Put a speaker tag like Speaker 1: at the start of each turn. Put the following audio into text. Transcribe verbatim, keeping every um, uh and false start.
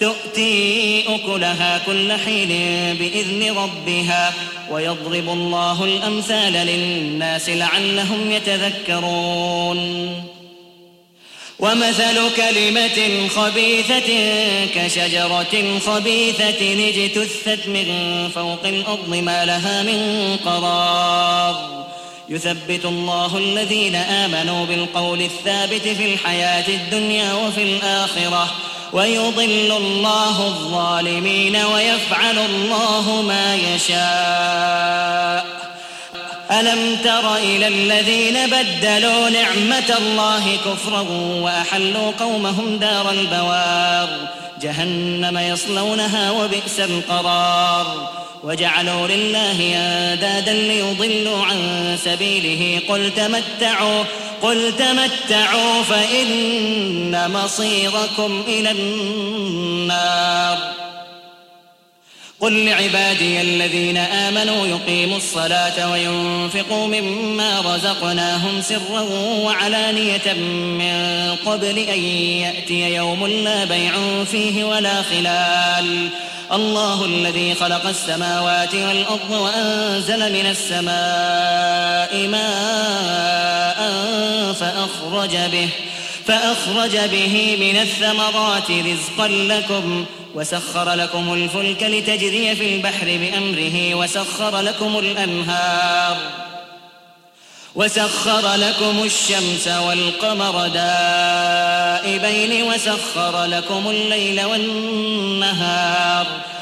Speaker 1: تؤتي أكلها كل حين بإذن ربها ويضرب الله الأمثال للناس لعلهم يتذكرون ومثل كلمة خبيثة كشجرة خبيثة اجتثت من فوق الأرض ما لها من قرار يثبت الله الذين آمنوا بالقول الثابت في الحياة الدنيا وفي الآخرة ويضل الله الظالمين ويفعل الله ما يشاء ألم تر إلى الذين بدلوا نعمة الله كفرا وأحلوا قومهم دار البوار جهنم يصلونها وبئس القرار وجعلوا لله أندادا ليضلوا عن سبيله قل تمتعوا قل تمتعوا فإن مصيركم إلى النار قل لعبادي الذين آمنوا يقيموا الصلاة وينفقوا مما رزقناهم سرا وعلانية من قبل أن يأتي يوم لا بيع فيه ولا خلال الله الذي خلق السماوات والأرض وأنزل من السماء ماء فأخرج به فأخرج به من الثمرات رزقا لكم وسخر لكم الفلك لتجري في البحر بأمره وسخر لكم الأنهار وسخر لكم الشمس والقمر دائبين وسخر لكم الليل والنهار